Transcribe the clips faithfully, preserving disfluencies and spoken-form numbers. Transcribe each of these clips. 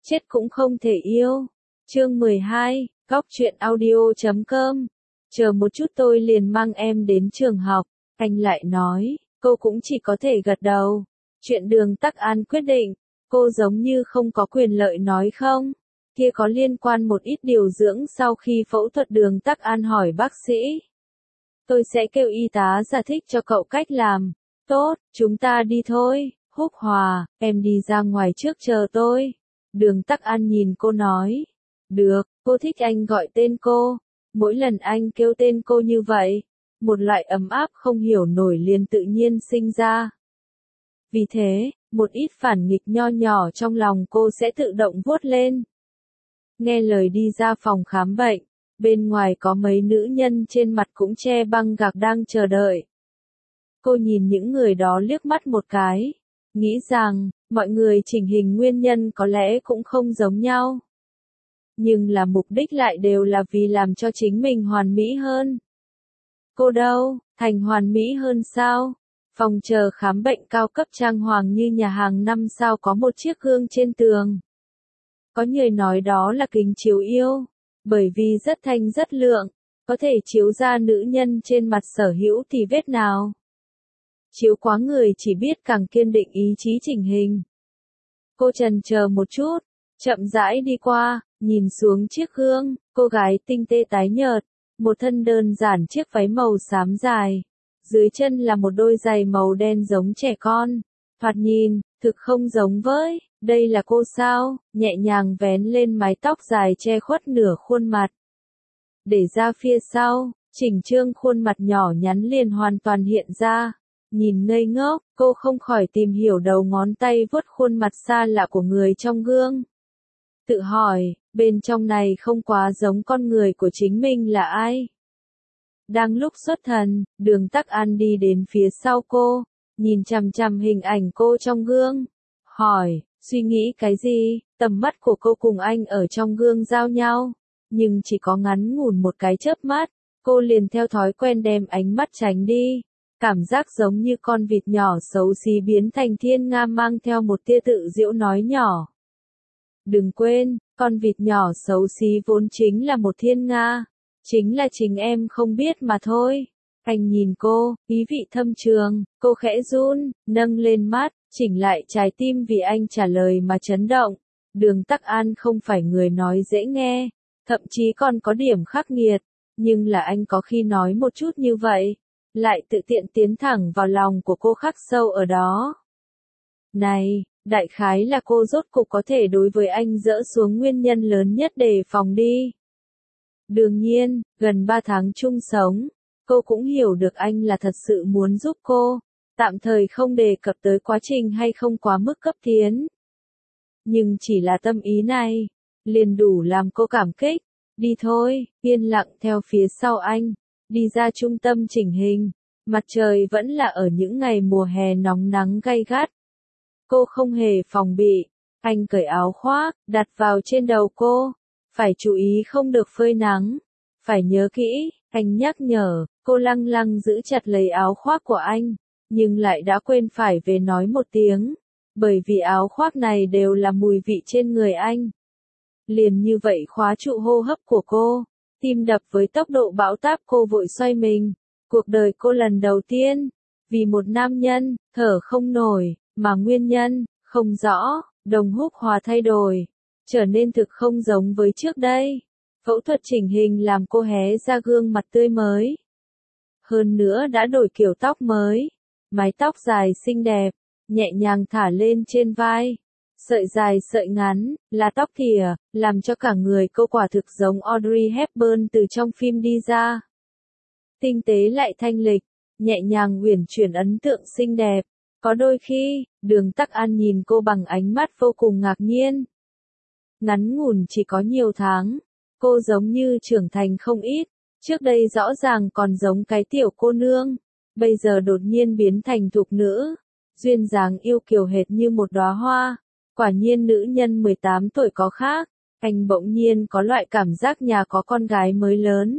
chết cũng không thể yêu. Chương mười hai, Góc truyện audio chấm com. Chờ một chút tôi liền mang em đến trường học. Anh lại nói, cô cũng chỉ có thể gật đầu. Chuyện Đường Tắc An quyết định, cô giống như không có quyền lợi nói không. Kia có liên quan một ít điều dưỡng sau khi phẫu thuật. Đường Tắc An hỏi bác sĩ. Tôi sẽ kêu y tá giải thích cho cậu cách làm. Tốt, chúng ta đi thôi. Húc Hòa, em đi ra ngoài trước chờ tôi. Đường Tắc An nhìn cô nói. Được, cô thích anh gọi tên cô. Mỗi lần anh kêu tên cô như vậy, một loại ấm áp không hiểu nổi liền tự nhiên sinh ra. Vì thế, một ít phản nghịch nho nhỏ trong lòng cô sẽ tự động vuốt lên. Nghe lời đi ra phòng khám bệnh, bên ngoài có mấy nữ nhân trên mặt cũng che băng gạc đang chờ đợi. Cô nhìn những người đó liếc mắt một cái, nghĩ rằng, mọi người chỉnh hình nguyên nhân có lẽ cũng không giống nhau. Nhưng là mục đích lại đều là vì làm cho chính mình hoàn mỹ hơn. Cô đâu, thành hoàn mỹ hơn sao? Phòng chờ khám bệnh cao cấp trang hoàng như nhà hàng năm sao có một chiếc gương trên tường. Có người nói đó là kính chiếu yêu, bởi vì rất thanh rất lượng, có thể chiếu ra nữ nhân trên mặt sở hữu thì vết nào. Chiếu quá người chỉ biết càng kiên định ý chí chỉnh hình. Cô chần chờ một chút, chậm rãi đi qua, nhìn xuống chiếc gương, cô gái tinh tế tái nhợt, một thân đơn giản chiếc váy màu xám dài, dưới chân là một đôi giày màu đen giống trẻ con, thoạt nhìn, thực không giống với, đây là cô sao, nhẹ nhàng vén lên mái tóc dài che khuất nửa khuôn mặt. Để ra phía sau, chỉnh trương khuôn mặt nhỏ nhắn liền hoàn toàn hiện ra. Nhìn ngây ngốc, cô không khỏi tìm hiểu đầu ngón tay vuốt khuôn mặt xa lạ của người trong gương. Tự hỏi, bên trong này không quá giống con người của chính mình là ai? Đang lúc xuất thần, Đường Tắc An đi đến phía sau cô, nhìn chằm chằm hình ảnh cô trong gương. Hỏi, suy nghĩ cái gì? Tầm mắt của cô cùng anh ở trong gương giao nhau, nhưng chỉ có ngắn ngủn một cái chớp mắt, cô liền theo thói quen đem ánh mắt tránh đi. Cảm giác giống như con vịt nhỏ xấu xí biến thành thiên nga mang theo một tia tự giễu nói nhỏ. Đừng quên, con vịt nhỏ xấu xí vốn chính là một thiên nga. Chính là chính em không biết mà thôi. Anh nhìn cô, ý vị thâm trường, cô khẽ run, nâng lên mắt, chỉnh lại trái tim vì anh trả lời mà chấn động. Đường Tắc An không phải người nói dễ nghe, thậm chí còn có điểm khắc nghiệt, nhưng là anh có khi nói một chút như vậy, lại tự tiện tiến thẳng vào lòng của cô khắc sâu ở đó. Này, đại khái là cô rốt cục có thể đối với anh dỡ xuống nguyên nhân lớn nhất đề phòng đi. Đương nhiên, gần ba tháng chung sống, cô cũng hiểu được anh là thật sự muốn giúp cô, tạm thời không đề cập tới quá trình hay không quá mức cấp tiến. Nhưng chỉ là tâm ý này, liền đủ làm cô cảm kích. Đi thôi, yên lặng theo phía sau anh, đi ra trung tâm chỉnh hình, mặt trời vẫn là ở những ngày mùa hè nóng nắng gay gắt. Cô không hề phòng bị, anh cởi áo khoác, đặt vào trên đầu cô, phải chú ý không được phơi nắng, phải nhớ kỹ, anh nhắc nhở, cô lăng lăng giữ chặt lấy áo khoác của anh, nhưng lại đã quên phải về nói một tiếng, bởi vì áo khoác này đều là mùi vị trên người anh. Liền như vậy khóa trụ hô hấp của cô, tim đập với tốc độ bão táp cô vội xoay mình, cuộc đời cô lần đầu tiên, vì một nam nhân, thở không nổi, mà nguyên nhân, không rõ, Đồng Húc Hòa thay đổi, trở nên thực không giống với trước đây. Phẫu thuật chỉnh hình làm cô hé ra gương mặt tươi mới. Hơn nữa đã đổi kiểu tóc mới, mái tóc dài xinh đẹp, nhẹ nhàng thả lên trên vai. Sợi dài sợi ngắn, là tóc thìa, làm cho cả người cô quả thực giống Audrey Hepburn từ trong phim đi ra. Tinh tế lại thanh lịch, nhẹ nhàng uyển chuyển ấn tượng xinh đẹp. Có đôi khi, Đường Tắc An nhìn cô bằng ánh mắt vô cùng ngạc nhiên. Ngắn ngủn chỉ có nhiều tháng, cô giống như trưởng thành không ít, trước đây rõ ràng còn giống cái tiểu cô nương, bây giờ đột nhiên biến thành thục nữ, duyên dáng yêu kiều hệt như một đóa hoa, quả nhiên nữ nhân mười tám tuổi có khác, anh bỗng nhiên có loại cảm giác nhà có con gái mới lớn.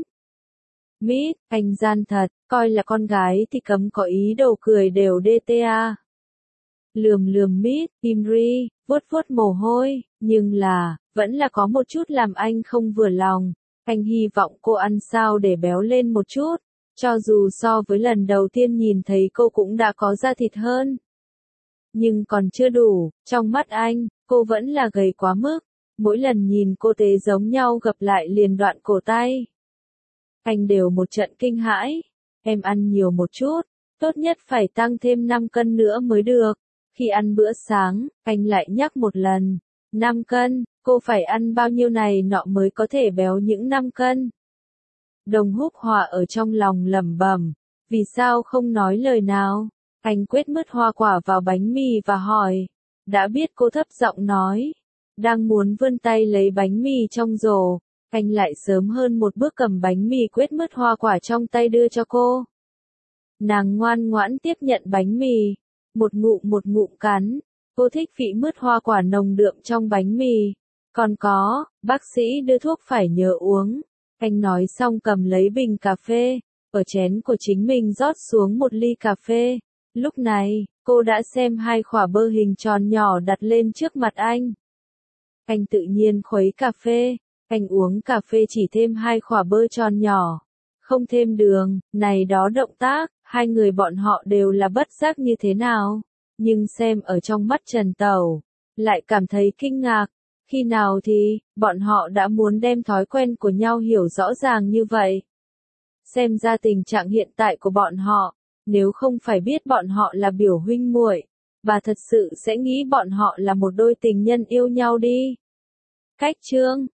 Mít, anh gian thật, coi là con gái thì cấm có ý đồ cười đều đê tê a. lườm lườm mít, Imri, vuốt vuốt mồ hôi, nhưng là, vẫn là có một chút làm anh không vừa lòng. Anh hy vọng cô ăn sao để béo lên một chút, cho dù so với lần đầu tiên nhìn thấy cô cũng đã có da thịt hơn. Nhưng còn chưa đủ, trong mắt anh, cô vẫn là gầy quá mức. Mỗi lần nhìn cô tế giống nhau gặp lại liền đoạn cổ tay. Anh đều một trận kinh hãi. Em ăn nhiều một chút, tốt nhất phải tăng thêm năm cân nữa mới được. Khi ăn bữa sáng, anh lại nhắc một lần. năm cân, cô phải ăn bao nhiêu này nọ mới có thể béo những năm cân. Đồng Húc Hòa ở trong lòng lẩm bẩm, vì sao không nói lời nào? Anh quét mứt hoa quả vào bánh mì và hỏi. Đã biết cô thấp giọng nói. Đang muốn vươn tay lấy bánh mì trong rổ, anh lại sớm hơn một bước cầm bánh mì quét mứt hoa quả trong tay đưa cho cô. Nàng ngoan ngoãn tiếp nhận bánh mì, một ngụm một ngụm cắn. Cô thích vị mứt hoa quả nồng đượm trong bánh mì. Còn có, bác sĩ đưa thuốc phải nhớ uống. Anh nói xong cầm lấy bình cà phê, ở chén của chính mình rót xuống một ly cà phê. Lúc này, cô đã xem hai quả bơ hình tròn nhỏ đặt lên trước mặt anh. Anh tự nhiên khuấy cà phê, anh uống cà phê chỉ thêm hai quả bơ tròn nhỏ, không thêm đường, này đó động tác, hai người bọn họ đều là bất giác như thế nào, nhưng xem ở trong mắt Trần Tẩu, lại cảm thấy kinh ngạc, khi nào thì, bọn họ đã muốn đem thói quen của nhau hiểu rõ ràng như vậy. Xem ra tình trạng hiện tại của bọn họ, nếu không phải biết bọn họ là biểu huynh muội, bà thật sự sẽ nghĩ bọn họ là một đôi tình nhân yêu nhau đi. Cách chương